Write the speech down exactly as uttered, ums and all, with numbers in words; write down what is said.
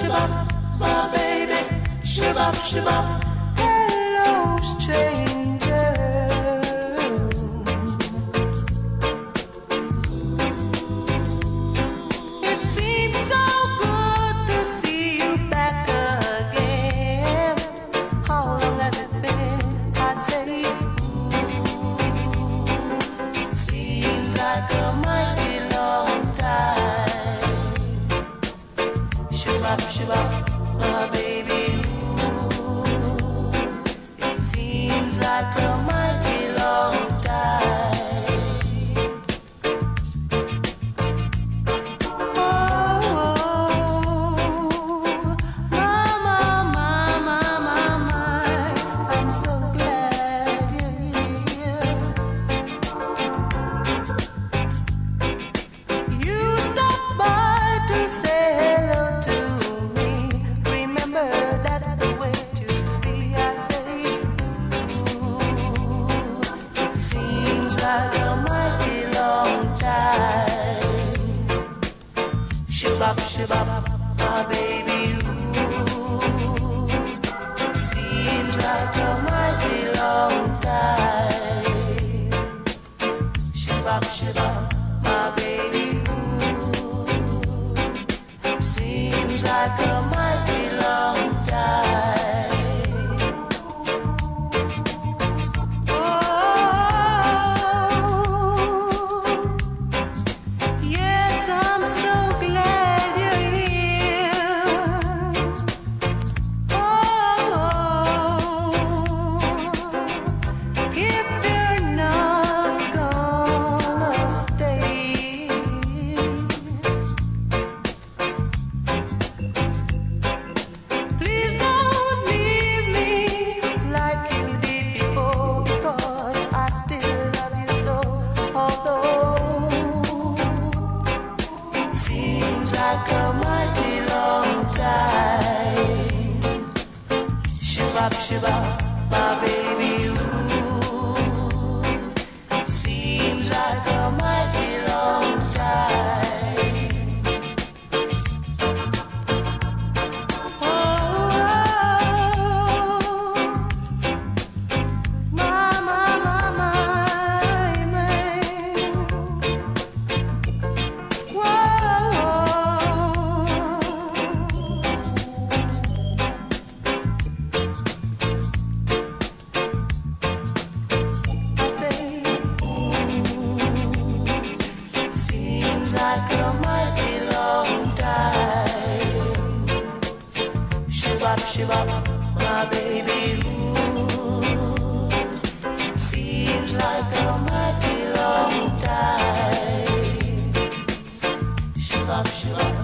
shibab, my baby, shibab, shibab. Hello, stranger. It seems so good to see you back again. How long has it been? I say, ooh, seems like a mighty long time. Shibab, shibab, my baby, ooh, it seems like a mighty long time. Shibab, shibab, my baby, ooh, seems like a mighty long time. Shibab, shibab, my baby, ooh, seems like a mighty long time. Like a mighty long time. Shibab, shibab, my baby, ooh, seems like a mighty long time. Oh, my, my, my, my, man. Whoa. Like a mighty long time. Shibab, shibab, my baby, ooh, seems like a mighty long time. Shibab, shibab.